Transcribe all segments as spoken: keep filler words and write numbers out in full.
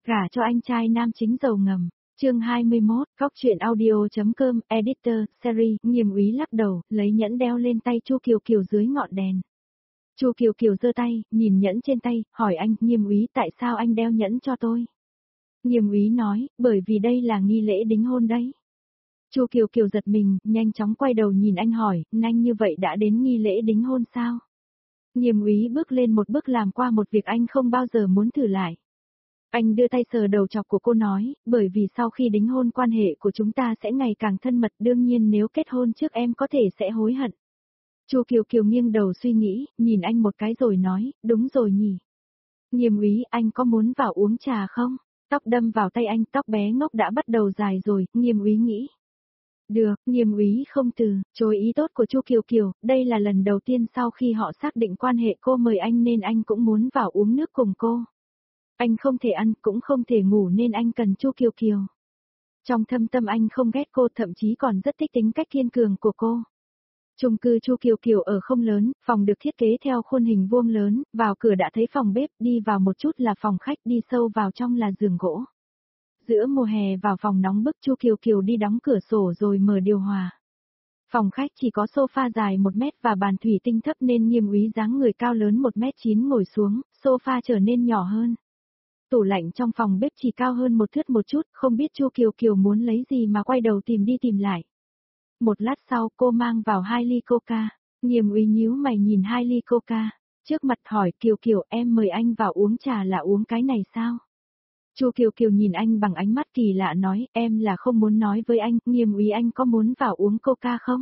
Gả cho anh trai nam chính giàu ngầm. Chương hai mươi mốt, Góc truyện audio.com, editor, series, Nghiêm Úy lắc đầu, lấy nhẫn đeo lên tay Chu Kiều Kiều dưới ngọn đèn. Chu Kiều Kiều giơ tay, nhìn nhẫn trên tay, hỏi anh, Nghiêm Úy, tại sao anh đeo nhẫn cho tôi? Nghiêm Úy nói, bởi vì đây là nghi lễ đính hôn đấy. Chu Kiều Kiều giật mình, nhanh chóng quay đầu nhìn anh hỏi, nhanh như vậy đã đến nghi lễ đính hôn sao? Nghiêm Úy bước lên một bước làm qua một việc anh không bao giờ muốn thử lại. Anh đưa tay sờ đầu chọc của cô nói, bởi vì sau khi đính hôn quan hệ của chúng ta sẽ ngày càng thân mật, đương nhiên nếu kết hôn trước em có thể sẽ hối hận. Chu Kiều Kiều nghiêng đầu suy nghĩ, nhìn anh một cái rồi nói, đúng rồi nhỉ. Nghiêm Úy, anh có muốn vào uống trà không? Tóc đâm vào tay anh, tóc bé ngốc đã bắt đầu dài rồi, Nghiêm Úy nghĩ. Được, Nghiêm Úy không từ chối ý tốt của Chu Kiều Kiều, đây là lần đầu tiên sau khi họ xác định quan hệ cô mời anh nên anh cũng muốn vào uống nước cùng cô. Anh không thể ăn, cũng không thể ngủ nên anh cần Chu Kiều Kiều. Trong thâm tâm anh không ghét cô, thậm chí còn rất thích tính cách kiên cường của cô. Chung cư Chu Kiều Kiều ở không lớn, phòng được thiết kế theo khuôn hình vuông lớn, vào cửa đã thấy phòng bếp, đi vào một chút là phòng khách, đi sâu vào trong là giường gỗ. Giữa mùa hè vào phòng nóng bức, Chu Kiều Kiều đi đóng cửa sổ rồi mở điều hòa. Phòng khách chỉ có sofa dài một mét và bàn thủy tinh thấp nên Nghiêm Úy dáng người cao lớn một mét chín ngồi xuống, sofa trở nên nhỏ hơn. Tủ lạnh trong phòng bếp chỉ cao hơn một thước một chút, không biết Chu Kiều Kiều muốn lấy gì mà quay đầu tìm đi tìm lại. Một lát sau cô mang vào hai ly coca, Nghiêm Úy nhíu mày nhìn hai ly coca, trước mặt hỏi Kiều Kiều em mời anh vào uống trà là uống cái này sao? Chu Kiều Kiều nhìn anh bằng ánh mắt kỳ lạ nói, em là không muốn nói với anh, Nghiêm Úy anh có muốn vào uống coca không?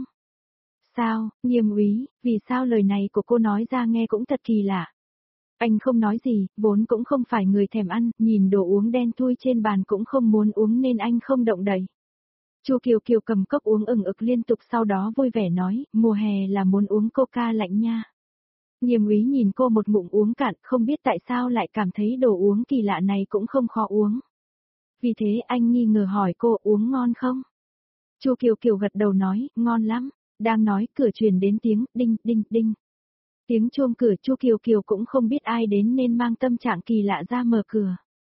Sao, Nghiêm Úy, vì sao lời này của cô nói ra nghe cũng thật kỳ lạ. Anh không nói gì, vốn cũng không phải người thèm ăn, nhìn đồ uống đen thui trên bàn cũng không muốn uống nên anh không động đậy. Chu Kiều Kiều cầm cốc uống ừng ực liên tục sau đó vui vẻ nói, mùa hè là muốn uống coca lạnh nha. Nghiêm Úy nhìn cô một ngụm uống cạn, không biết tại sao lại cảm thấy đồ uống kỳ lạ này cũng không khó uống. Vì thế anh nghi ngờ hỏi cô uống ngon không? Chu Kiều Kiều gật đầu nói, ngon lắm. Đang nói cửa truyền đến tiếng đinh đinh đinh. Tiếng chuông cửa, Chu Kiều Kiều cũng không biết ai đến nên mang tâm trạng kỳ lạ ra mở cửa.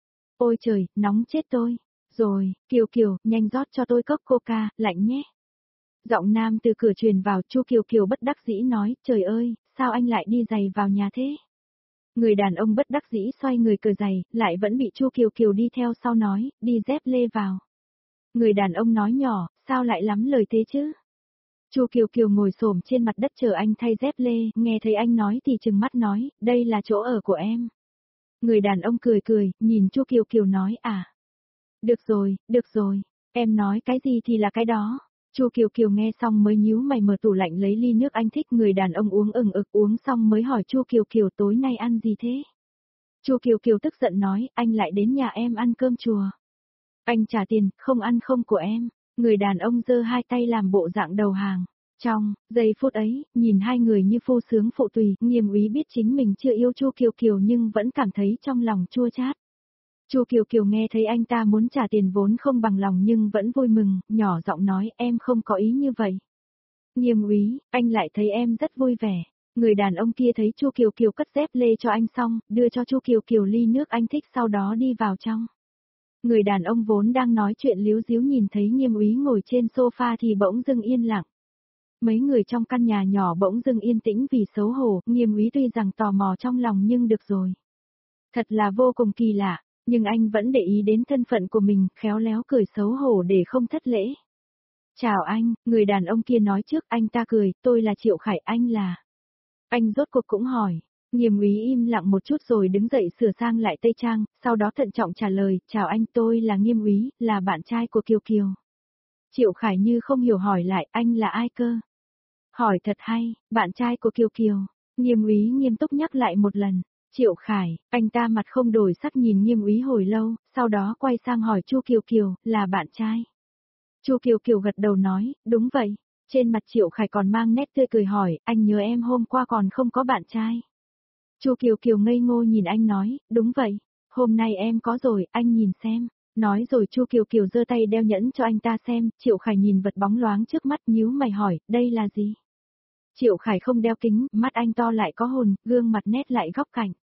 Ôi trời, nóng chết tôi. Rồi, Kiều Kiều, nhanh rót cho tôi cốc coca, lạnh nhé. Giọng nam từ cửa truyền vào, Chu Kiều Kiều bất đắc dĩ nói, trời ơi, sao anh lại đi giày vào nhà thế? Người đàn ông bất đắc dĩ xoay người cởi giày, lại vẫn bị Chu Kiều Kiều đi theo sau nói, đi dép lê vào. Người đàn ông nói nhỏ, sao lại lắm lời thế chứ? Chu Kiều Kiều ngồi xổm trên mặt đất chờ anh thay dép lê, nghe thấy anh nói thì trừng mắt nói, đây là chỗ ở của em. Người đàn ông cười cười, nhìn Chu Kiều Kiều nói, à. Được rồi, được rồi, em nói cái gì thì là cái đó. Chu Kiều Kiều nghe xong mới nhíu mày mở tủ lạnh lấy ly nước anh thích, người đàn ông uống ừng ực uống xong mới hỏi Chu Kiều Kiều tối nay ăn gì thế? Chu Kiều Kiều tức giận nói, anh lại đến nhà em ăn cơm chùa. Anh trả tiền, không ăn không của em. Người đàn ông giơ hai tay làm bộ dạng đầu hàng. Trong giây phút ấy, nhìn hai người như phu sướng phụ tùy, Nghiêm Úy biết chính mình chưa yêu Chu Kiều Kiều nhưng vẫn cảm thấy trong lòng chua chát. Chu Kiều Kiều nghe thấy anh ta muốn trả tiền vốn không bằng lòng nhưng vẫn vui mừng, nhỏ giọng nói em không có ý như vậy. Nghiêm Úy, anh lại thấy em rất vui vẻ. Người đàn ông kia thấy Chu Kiều Kiều cất dép lê cho anh xong, đưa cho Chu Kiều Kiều ly nước anh thích sau đó đi vào trong. Người đàn ông vốn đang nói chuyện líu díu nhìn thấy Nghiêm Úy ngồi trên sofa thì bỗng dưng yên lặng. Mấy người trong căn nhà nhỏ bỗng dưng yên tĩnh vì xấu hổ, Nghiêm Úy tuy rằng tò mò trong lòng nhưng được rồi. Thật là vô cùng kỳ lạ, nhưng anh vẫn để ý đến thân phận của mình, khéo léo cười xấu hổ để không thất lễ. Chào anh, người đàn ông kia nói trước, anh ta cười, tôi là Triệu Khải, anh là. Anh rốt cuộc cũng hỏi. Nghiêm Úy im lặng một chút rồi đứng dậy sửa sang lại tây trang, sau đó thận trọng trả lời, chào anh, tôi là Nghiêm Úy, là bạn trai của Kiều Kiều. Triệu Khải như không hiểu hỏi lại, anh là ai cơ? Hỏi thật hay, bạn trai của Kiều Kiều. Nghiêm Úy nghiêm túc nhắc lại một lần. Triệu Khải, anh ta mặt không đổi sắc nhìn Nghiêm Úy hồi lâu, sau đó quay sang hỏi Chu Kiều Kiều, là bạn trai. Chu Kiều Kiều gật đầu nói, đúng vậy. Trên mặt Triệu Khải còn mang nét tươi cười hỏi, anh nhớ em hôm qua còn không có bạn trai. Chu Kiều Kiều ngây ngô nhìn anh nói, đúng vậy, hôm nay em có rồi, anh nhìn xem. Nói rồi Chu Kiều Kiều giơ tay đeo nhẫn cho anh ta xem, Triệu Khải nhìn vật bóng loáng trước mắt nhíu mày hỏi, đây là gì? Triệu Khải không đeo kính, mắt anh to lại có hồn, gương mặt nét lại góc cạnh.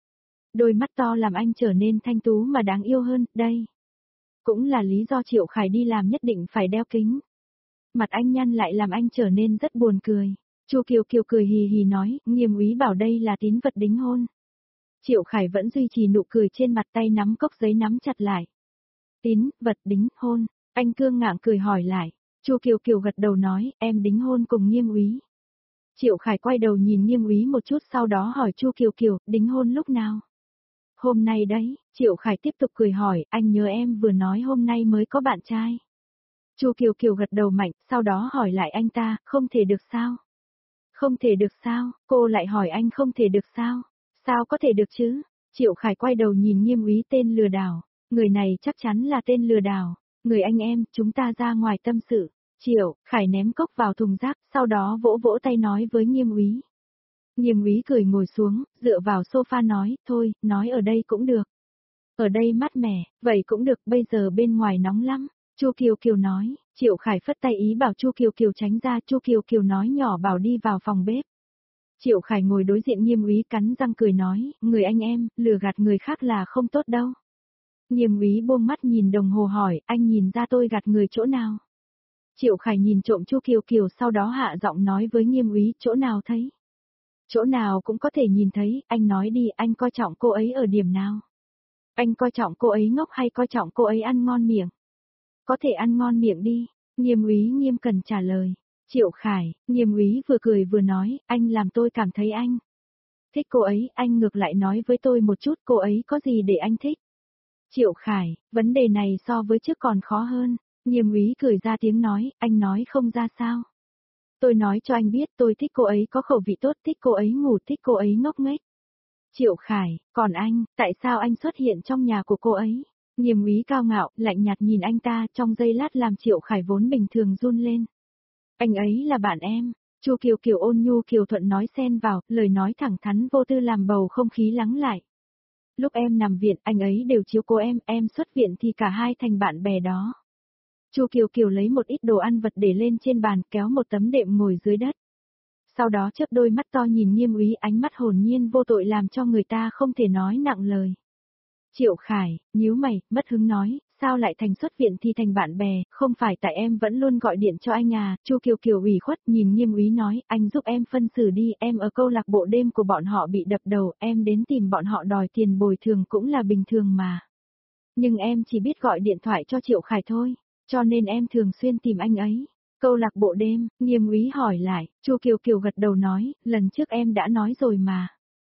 Đôi mắt to làm anh trở nên thanh tú mà đáng yêu hơn, đây. Cũng là lý do Triệu Khải đi làm nhất định phải đeo kính. Mặt anh nhăn lại làm anh trở nên rất buồn cười. Chu Kiều Kiều cười hì hì nói, Nghiêm úy bảo đây là tín vật đính hôn. Triệu Khải vẫn duy trì nụ cười trên mặt, tay nắm cốc giấy nắm chặt lại. Tín vật đính hôn, anh cương ngạng cười hỏi lại. Chu Kiều Kiều gật đầu nói, em đính hôn cùng Nghiêm úy. Triệu Khải quay đầu nhìn Nghiêm úy một chút, sau đó hỏi Chu Kiều Kiều, đính hôn lúc nào? Hôm nay đấy, Triệu Khải tiếp tục cười hỏi, anh nhớ em vừa nói hôm nay mới có bạn trai. Chu Kiều Kiều gật đầu mạnh, sau đó hỏi lại anh ta, không thể được sao? Không thể được sao? Cô lại hỏi anh không thể được sao? Sao có thể được chứ? Triệu Khải quay đầu nhìn Nghiêm úy tên lừa đảo. Người này chắc chắn là tên lừa đảo. Người anh em, chúng ta ra ngoài tâm sự. Triệu Khải ném cốc vào thùng rác, sau đó vỗ vỗ tay nói với Nghiêm úy. Nghiêm úy cười ngồi xuống, dựa vào sofa nói, thôi, nói ở đây cũng được. Ở đây mát mẻ, vậy cũng được, bây giờ bên ngoài nóng lắm. Chu Kiều Kiều nói. Triệu Khải phất tay ý bảo Chu Kiều Kiều tránh ra, Chu Kiều Kiều nói nhỏ bảo đi vào phòng bếp. Triệu Khải ngồi đối diện Nghiêm úy cắn răng cười nói, người anh em, lừa gạt người khác là không tốt đâu. Nghiêm úy buông mắt nhìn đồng hồ hỏi, anh nhìn ra tôi gạt người chỗ nào? Triệu Khải nhìn trộm Chu Kiều Kiều, sau đó hạ giọng nói với Nghiêm úy, chỗ nào thấy? Chỗ nào cũng có thể nhìn thấy, anh nói đi, anh coi trọng cô ấy ở điểm nào? Anh coi trọng cô ấy ngốc hay coi trọng cô ấy ăn ngon miệng? Có thể ăn ngon miệng đi, Nghiêm úy nghiêm cẩn trả lời. Triệu Khải, Nghiêm úy vừa cười vừa nói, anh làm tôi cảm thấy anh thích cô ấy, anh ngược lại nói với tôi một chút cô ấy có gì để anh thích. Triệu Khải, vấn đề này so với trước còn khó hơn. Nghiêm úy cười ra tiếng nói, anh nói không ra sao. Tôi nói cho anh biết tôi thích cô ấy có khẩu vị tốt, thích cô ấy ngủ, thích cô ấy ngốc nghếch. Triệu Khải, còn anh, tại sao anh xuất hiện trong nhà của cô ấy? Nghiêm úy cao ngạo, lạnh nhạt nhìn anh ta, trong giây lát làm Triệu Khải vốn bình thường run lên. Anh ấy là bạn em. Chu Kiều Kiều ôn nhu kiều thuận nói xen vào, lời nói thẳng thắn vô tư làm bầu không khí lắng lại. Lúc em nằm viện, anh ấy đều chiếu cố em, em xuất viện thì cả hai thành bạn bè đó. Chu Kiều Kiều lấy một ít đồ ăn vật để lên trên bàn, kéo một tấm đệm ngồi dưới đất. Sau đó chớp đôi mắt to nhìn Nghiêm úy, ánh mắt hồn nhiên vô tội làm cho người ta không thể nói nặng lời. Triệu Khải, nhíu mày, mất hứng nói, sao lại thành xuất viện thì thành bạn bè, không phải tại em vẫn luôn gọi điện cho anh à? Chu Kiều Kiều ủy khuất nhìn Nghiêm úy nói, anh giúp em phân xử đi, em ở câu lạc bộ đêm của bọn họ bị đập đầu, em đến tìm bọn họ đòi tiền bồi thường cũng là bình thường mà. Nhưng em chỉ biết gọi điện thoại cho Triệu Khải thôi, cho nên em thường xuyên tìm anh ấy. Câu lạc bộ đêm, Nghiêm úy hỏi lại, Chu Kiều Kiều gật đầu nói, lần trước em đã nói rồi mà.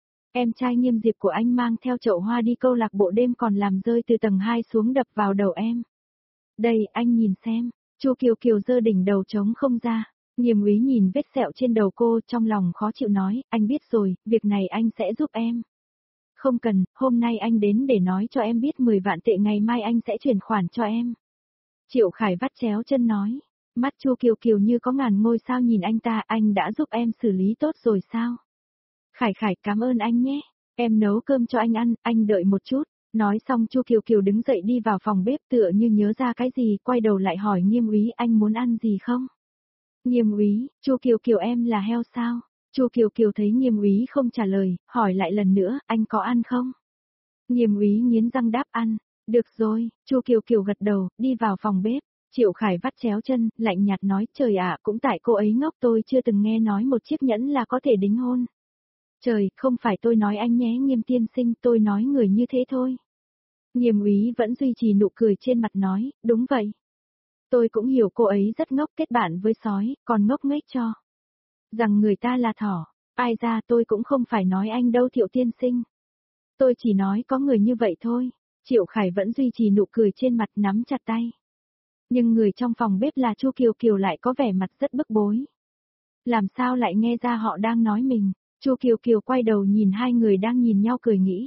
Em trai Nghiêm Diệp của anh mang theo chậu hoa đi câu lạc bộ đêm còn làm rơi từ tầng hai xuống đập vào đầu em. Đây, anh nhìn xem. Chu Kiều Kiều giơ đỉnh đầu trống không ra. Nghiêm úy nhìn vết sẹo trên đầu cô, trong lòng khó chịu nói, anh biết rồi, việc này anh sẽ giúp em. Không cần, hôm nay anh đến để nói cho em biết mười vạn tệ, ngày mai anh sẽ chuyển khoản cho em. Triệu Khải vắt chéo chân nói. Mắt Chu Kiều Kiều như có ngàn ngôi sao nhìn anh ta, anh đã giúp em xử lý tốt rồi sao? Khải Khải, cảm ơn anh nhé. Em nấu cơm cho anh ăn, anh đợi một chút. Nói xong Chu Kiều Kiều đứng dậy đi vào phòng bếp, tựa như nhớ ra cái gì, quay đầu lại hỏi Nghiêm úy, anh muốn ăn gì không? Nghiêm úy, Chu Kiều Kiều em là heo sao? Chu Kiều Kiều thấy Nghiêm úy không trả lời, hỏi lại lần nữa, anh có ăn không? Nghiêm úy nghiến răng đáp ăn. Được rồi, Chu Kiều Kiều gật đầu, đi vào phòng bếp. Triệu Khải vắt chéo chân, lạnh nhạt nói, trời ạ, cũng tại cô ấy ngốc, tôi chưa từng nghe nói một chiếc nhẫn là có thể đính hôn. Trời, không phải tôi nói anh nhé Nghiêm tiên sinh, tôi nói người như thế thôi. Nghiêm úy vẫn duy trì nụ cười trên mặt nói, đúng vậy. Tôi cũng hiểu cô ấy rất ngốc, kết bạn với sói, còn ngốc nghếch cho. Rằng người ta là thỏ, ai ra tôi cũng không phải nói anh đâu Thiệu tiên sinh. Tôi chỉ nói có người như vậy thôi. Triệu Khải vẫn duy trì nụ cười trên mặt, nắm chặt tay. Nhưng người trong phòng bếp là Chu Kiều Kiều lại có vẻ mặt rất bức bối. Làm sao lại nghe ra họ đang nói mình? Chu Kiều Kiều quay đầu nhìn hai người đang nhìn nhau cười nghĩ.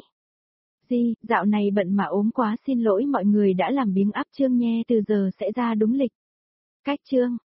Di, dạo này bận mà ốm quá, xin lỗi mọi người đã làm biếng áp chương nhe, từ giờ sẽ ra đúng lịch. Cách chương.